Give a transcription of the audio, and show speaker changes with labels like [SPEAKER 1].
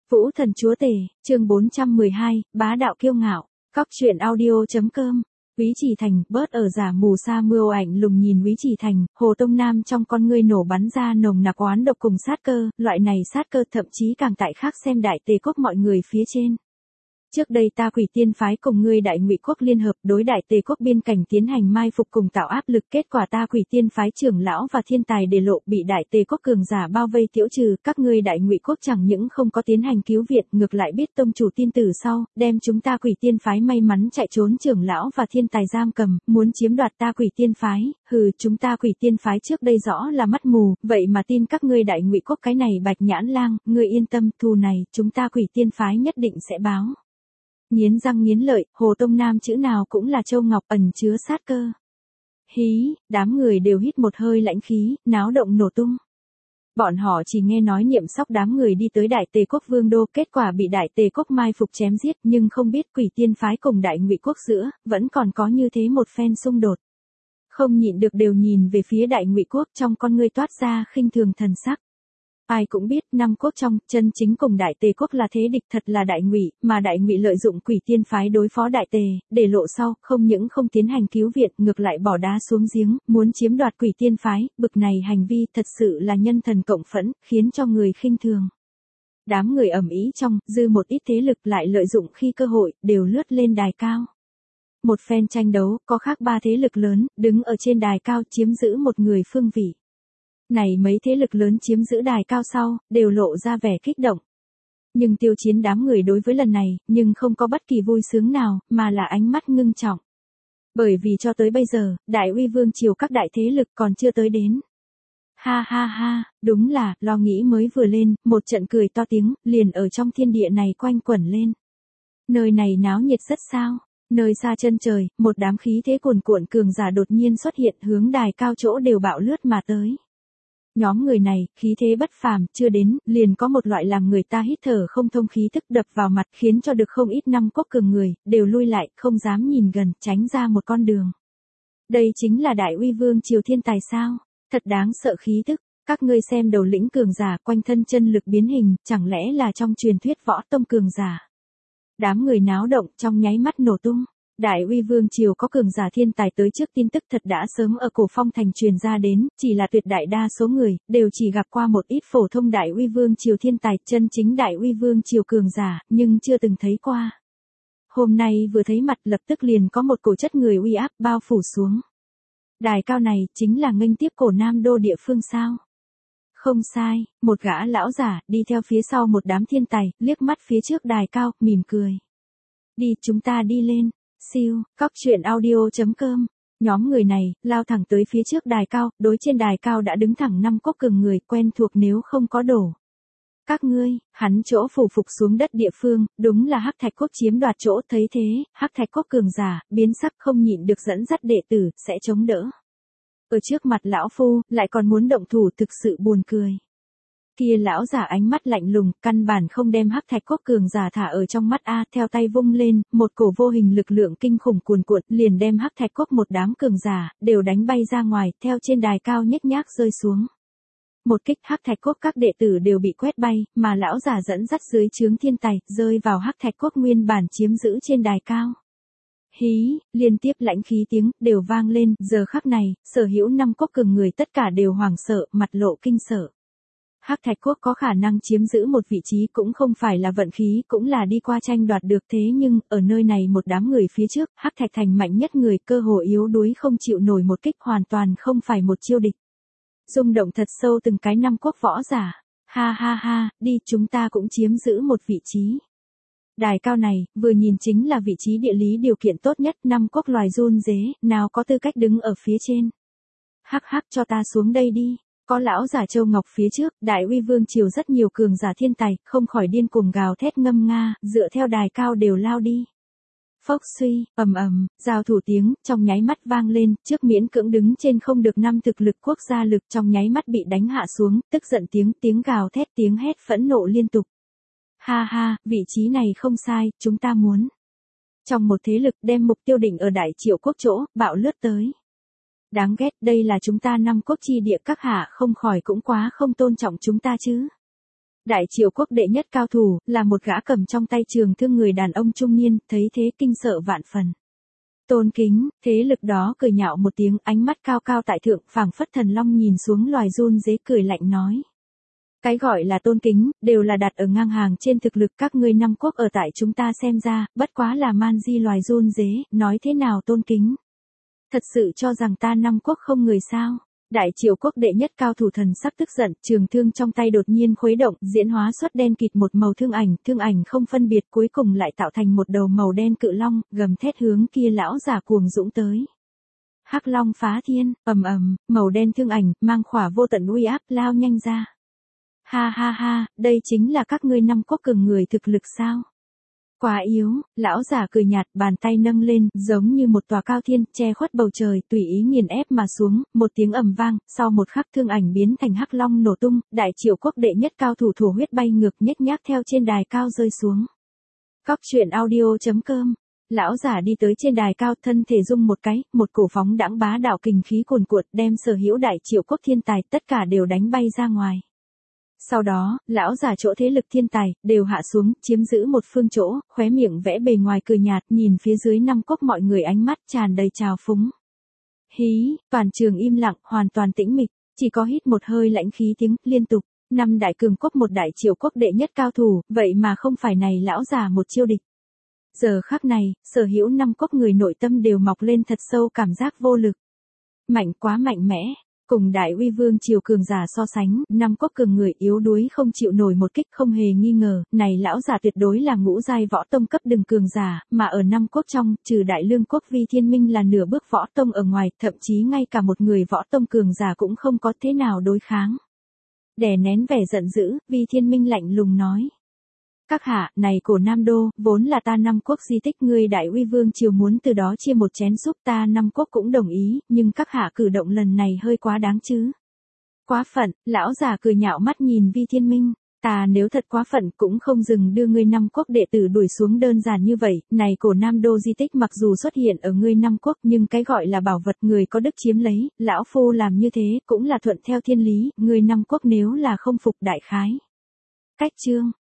[SPEAKER 1] Vũ thần chúa tể, chương 412, bá đạo kiêu ngạo. Cóc truyện audio.com. Úy Chỉ Thành, bớt ở giả mù sa mưa ảnh lùng nhìn Úy Chỉ Thành, Hồ Tông Nam trong con ngươi nổ bắn ra nồng nặc oán độc cùng sát cơ, loại này sát cơ thậm chí càng tại khác xem Đại Tề quốc mọi người phía trên. Trước đây ta Quỷ Tiên phái cùng ngươi Đại Ngụy quốc liên hợp đối Đại Tề quốc biên cảnh tiến hành mai phục cùng tạo áp lực, kết quả ta Quỷ Tiên phái trưởng lão và thiên tài để lộ bị Đại Tề quốc cường giả bao vây tiễu trừ, các ngươi Đại Ngụy quốc chẳng những không có tiến hành cứu viện, ngược lại biết tông chủ tin tử sau, đem chúng ta Quỷ Tiên phái may mắn chạy trốn trưởng lão và thiên tài giam cầm, muốn chiếm đoạt ta Quỷ Tiên phái. Hừ, chúng ta Quỷ Tiên phái trước đây rõ là mắt mù, vậy mà tin các ngươi Đại Ngụy quốc cái này Bạch Nhãn Lang, ngươi yên tâm, thù này chúng ta Quỷ Tiên phái nhất định sẽ báo. Nghiến răng nghiến lợi, Hồ Tông Nam chữ nào cũng là châu ngọc ẩn chứa sát cơ. Hí, đám người đều hít một hơi lãnh khí, náo động nổ tung. Bọn họ chỉ nghe nói Niệm Sóc đám người đi tới Đại Tề quốc vương đô, kết quả bị Đại Tề quốc mai phục chém giết, nhưng không biết Quỷ Tiên phái cùng Đại Ngụy quốc giữa, vẫn còn có như thế một phen xung đột. Không nhịn được đều nhìn về phía Đại Ngụy quốc, trong con ngươi toát ra khinh thường thần sắc. Ai cũng biết, năm quốc trong, chân chính cùng Đại Tề quốc là thế địch thật là Đại Ngụy, mà Đại Ngụy lợi dụng Quỷ Tiên phái đối phó Đại Tề, để lộ sau, không những không tiến hành cứu viện, ngược lại bỏ đá xuống giếng, muốn chiếm đoạt Quỷ Tiên phái, bực này hành vi thật sự là nhân thần cộng phẫn, khiến cho người khinh thường. Đám người ầm ĩ trong, dư một ít thế lực lại lợi dụng khi cơ hội, đều lướt lên đài cao. Một phen tranh đấu, có khác ba thế lực lớn, đứng ở trên đài cao chiếm giữ một người phương vị. Này mấy thế lực lớn chiếm giữ đài cao sau, đều lộ ra vẻ kích động. Nhưng Tiêu Chiến đám người đối với lần này, nhưng không có bất kỳ vui sướng nào, mà là ánh mắt ngưng trọng. Bởi vì cho tới bây giờ, Đại Uy Vương triều các đại thế lực còn chưa tới đến. Ha ha ha, đúng là, lo nghĩ mới vừa lên, một trận cười to tiếng, liền ở trong thiên địa này quanh quẩn lên. Nơi này náo nhiệt rất sao? Nơi xa chân trời, một đám khí thế cuồn cuộn cường giả đột nhiên xuất hiện hướng đài cao chỗ đều bạo lướt mà tới. Nhóm người này, khí thế bất phàm, chưa đến, liền có một loại làm người ta hít thở không thông khí tức đập vào mặt, khiến cho được không ít năm quốc cường người, đều lui lại, không dám nhìn gần, tránh ra một con đường. Đây chính là Đại Uy Vương triều thiên tài sao? Thật đáng sợ khí tức, các ngươi xem đầu lĩnh cường giả quanh thân chân lực biến hình, chẳng lẽ là trong truyền thuyết võ tông cường giả? Đám người náo động trong nháy mắt nổ tung. Đại Uy Vương triều có cường giả thiên tài tới trước tin tức thật đã sớm ở Cổ Phong thành truyền ra đến, chỉ là tuyệt đại đa số người, đều chỉ gặp qua một ít phổ thông Đại Uy Vương triều thiên tài, chân chính Đại Uy Vương triều cường giả, nhưng chưa từng thấy qua. Hôm nay vừa thấy mặt lập tức liền có một cổ chất người uy áp bao phủ xuống. Đài cao này, chính là nghênh tiếp cổ Nam Đô địa phương sao? Không sai, một gã lão giả, đi theo phía sau một đám thiên tài, liếc mắt phía trước đài cao, mỉm cười. Đi, chúng ta đi lên. Siêu, cóc truyện audio.com. Nhóm người này, lao thẳng tới phía trước đài cao, đối trên đài cao đã đứng thẳng năm quốc cường người, quen thuộc nếu không có đổ. Các ngươi, hắn chỗ phủ phục xuống đất địa phương, đúng là Hắc Thạch quốc chiếm đoạt chỗ, thấy thế, Hắc Thạch quốc cường giả, biến sắc không nhịn được dẫn dắt đệ tử, sẽ chống đỡ. Ở trước mặt lão phu, lại còn muốn động thủ thực sự buồn cười. Kia lão giả ánh mắt lạnh lùng, căn bản không đem Hắc Thạch quốc cường giả thả ở trong mắt a, theo tay vung lên, một cổ vô hình lực lượng kinh khủng cuồn cuộn, liền đem Hắc Thạch quốc một đám cường giả đều đánh bay ra ngoài, theo trên đài cao nhếch nhác rơi xuống. Một kích Hắc Thạch quốc các đệ tử đều bị quét bay, mà lão giả dẫn dắt dưới trướng thiên tài, rơi vào Hắc Thạch quốc nguyên bản chiếm giữ trên đài cao. Hí, liên tiếp lãnh khí tiếng đều vang lên, giờ khắc này, sở hữu năm quốc cường người tất cả đều hoảng sợ, mặt lộ kinh sợ. Hắc Thạch quốc có khả năng chiếm giữ một vị trí cũng không phải là vận khí, cũng là đi qua tranh đoạt được, thế nhưng, ở nơi này một đám người phía trước, Hắc Thạch thành mạnh nhất người, cơ hồ yếu đuối không chịu nổi một kích, hoàn toàn không phải một chiêu địch. Rung động thật sâu từng cái năm quốc võ giả. Ha ha ha, đi, chúng ta cũng chiếm giữ một vị trí. Đài cao này, vừa nhìn chính là vị trí địa lý điều kiện tốt nhất, năm quốc loài run rế, nào có tư cách đứng ở phía trên. Hắc hắc, cho ta xuống đây đi. Có lão giả Châu Ngọc phía trước, Đại Uy Vương triều rất nhiều cường giả thiên tài, không khỏi điên cuồng gào thét ngâm nga, dựa theo đài cao đều lao đi. Phốc suy, ầm ầm, giao thủ tiếng, trong nháy mắt vang lên, trước miễn cưỡng đứng trên không được năm thực lực quốc gia lực, trong nháy mắt bị đánh hạ xuống, tức giận tiếng gào thét, tiếng hét phẫn nộ liên tục. Ha ha, vị trí này không sai, chúng ta muốn. Trong một thế lực đem mục tiêu định ở Đại Triệu quốc chỗ, bạo lướt tới. Đáng ghét, đây là chúng ta năm quốc chi địa, các hạ không khỏi cũng quá không tôn trọng chúng ta chứ. Đại Triệu quốc đệ nhất cao thủ, là một gã cầm trong tay trường thương người đàn ông trung niên, thấy thế kinh sợ vạn phần. Tôn kính, thế lực đó cười nhạo một tiếng, ánh mắt cao cao tại thượng, phảng phất thần long nhìn xuống loài run dế, cười lạnh nói. Cái gọi là tôn kính, đều là đặt ở ngang hàng trên thực lực, các ngươi năm quốc ở tại chúng ta xem ra, bất quá là man di loài run dế, nói thế nào tôn kính. Thật sự cho rằng ta năm quốc không người sao? Đại Triệu quốc đệ nhất cao thủ thần sắc tức giận, trường thương trong tay đột nhiên khuấy động, diễn hóa xuất đen kịt một màu thương ảnh không phân biệt, cuối cùng lại tạo thành một đầu màu đen cự long, gầm thét hướng kia lão giả cuồng dũng tới. Hắc long phá thiên, ầm ầm, màu đen thương ảnh, mang khỏa vô tận uy áp lao nhanh ra. Ha ha ha, đây chính là các ngươi năm quốc cường người thực lực sao? Quá yếu, lão giả cười nhạt, bàn tay nâng lên, giống như một tòa cao thiên, che khuất bầu trời, tùy ý nghiền ép mà xuống, một tiếng ầm vang, sau một khắc thương ảnh biến thành hắc long nổ tung, Đại Triệu quốc đệ nhất cao thủ thổ huyết bay ngược nhếch nhác theo trên đài cao rơi xuống. Cóc truyện audio.com. Lão giả đi tới trên đài cao, thân thể rung một cái, một cổ phóng đãng bá đạo kình khí cuồn cuộn, đem sở hữu Đại Triệu quốc thiên tài tất cả đều đánh bay ra ngoài. Sau đó, lão giả chỗ thế lực thiên tài, đều hạ xuống, chiếm giữ một phương chỗ, khóe miệng vẽ bề ngoài cười nhạt, nhìn phía dưới năm quốc mọi người ánh mắt tràn đầy trào phúng. Hí, toàn trường im lặng, hoàn toàn tĩnh mịch, chỉ có hít một hơi lãnh khí tiếng, liên tục, năm đại cường quốc một Đại Triệu quốc đệ nhất cao thủ, vậy mà không phải này lão giả một chiêu địch. Giờ khắc này, sở hữu năm quốc người nội tâm đều mọc lên thật sâu cảm giác vô lực. Mạnh quá mạnh mẽ. Cùng Đại Uy Vương triều cường giả so sánh, năm quốc cường người yếu đuối không chịu nổi một kích, không hề nghi ngờ, này lão giả tuyệt đối là ngũ giai võ tông cấp đừng cường giả, mà ở năm quốc trong, trừ Đại Lương quốc Vi Thiên Minh là nửa bước võ tông ở ngoài, thậm chí ngay cả một người võ tông cường giả cũng không có thế nào đối kháng. Đè nén vẻ giận dữ, Vi Thiên Minh lạnh lùng nói. Các hạ, này cổ Nam Đô, vốn là ta năm quốc di tích, ngươi Đại Uy Vương triều muốn từ đó chia một chén giúp ta năm quốc cũng đồng ý, nhưng các hạ cử động lần này hơi quá đáng chứ. Quá phận, lão già cười nhạo mắt nhìn Vi Thiên Minh, ta nếu thật quá phận cũng không dừng đưa ngươi năm quốc đệ tử đuổi xuống đơn giản như vậy, này cổ Nam Đô di tích mặc dù xuất hiện ở ngươi năm quốc nhưng cái gọi là bảo vật người có đức chiếm lấy, lão phu làm như thế cũng là thuận theo thiên lý, ngươi năm quốc nếu là không phục đại khái. Cách chương.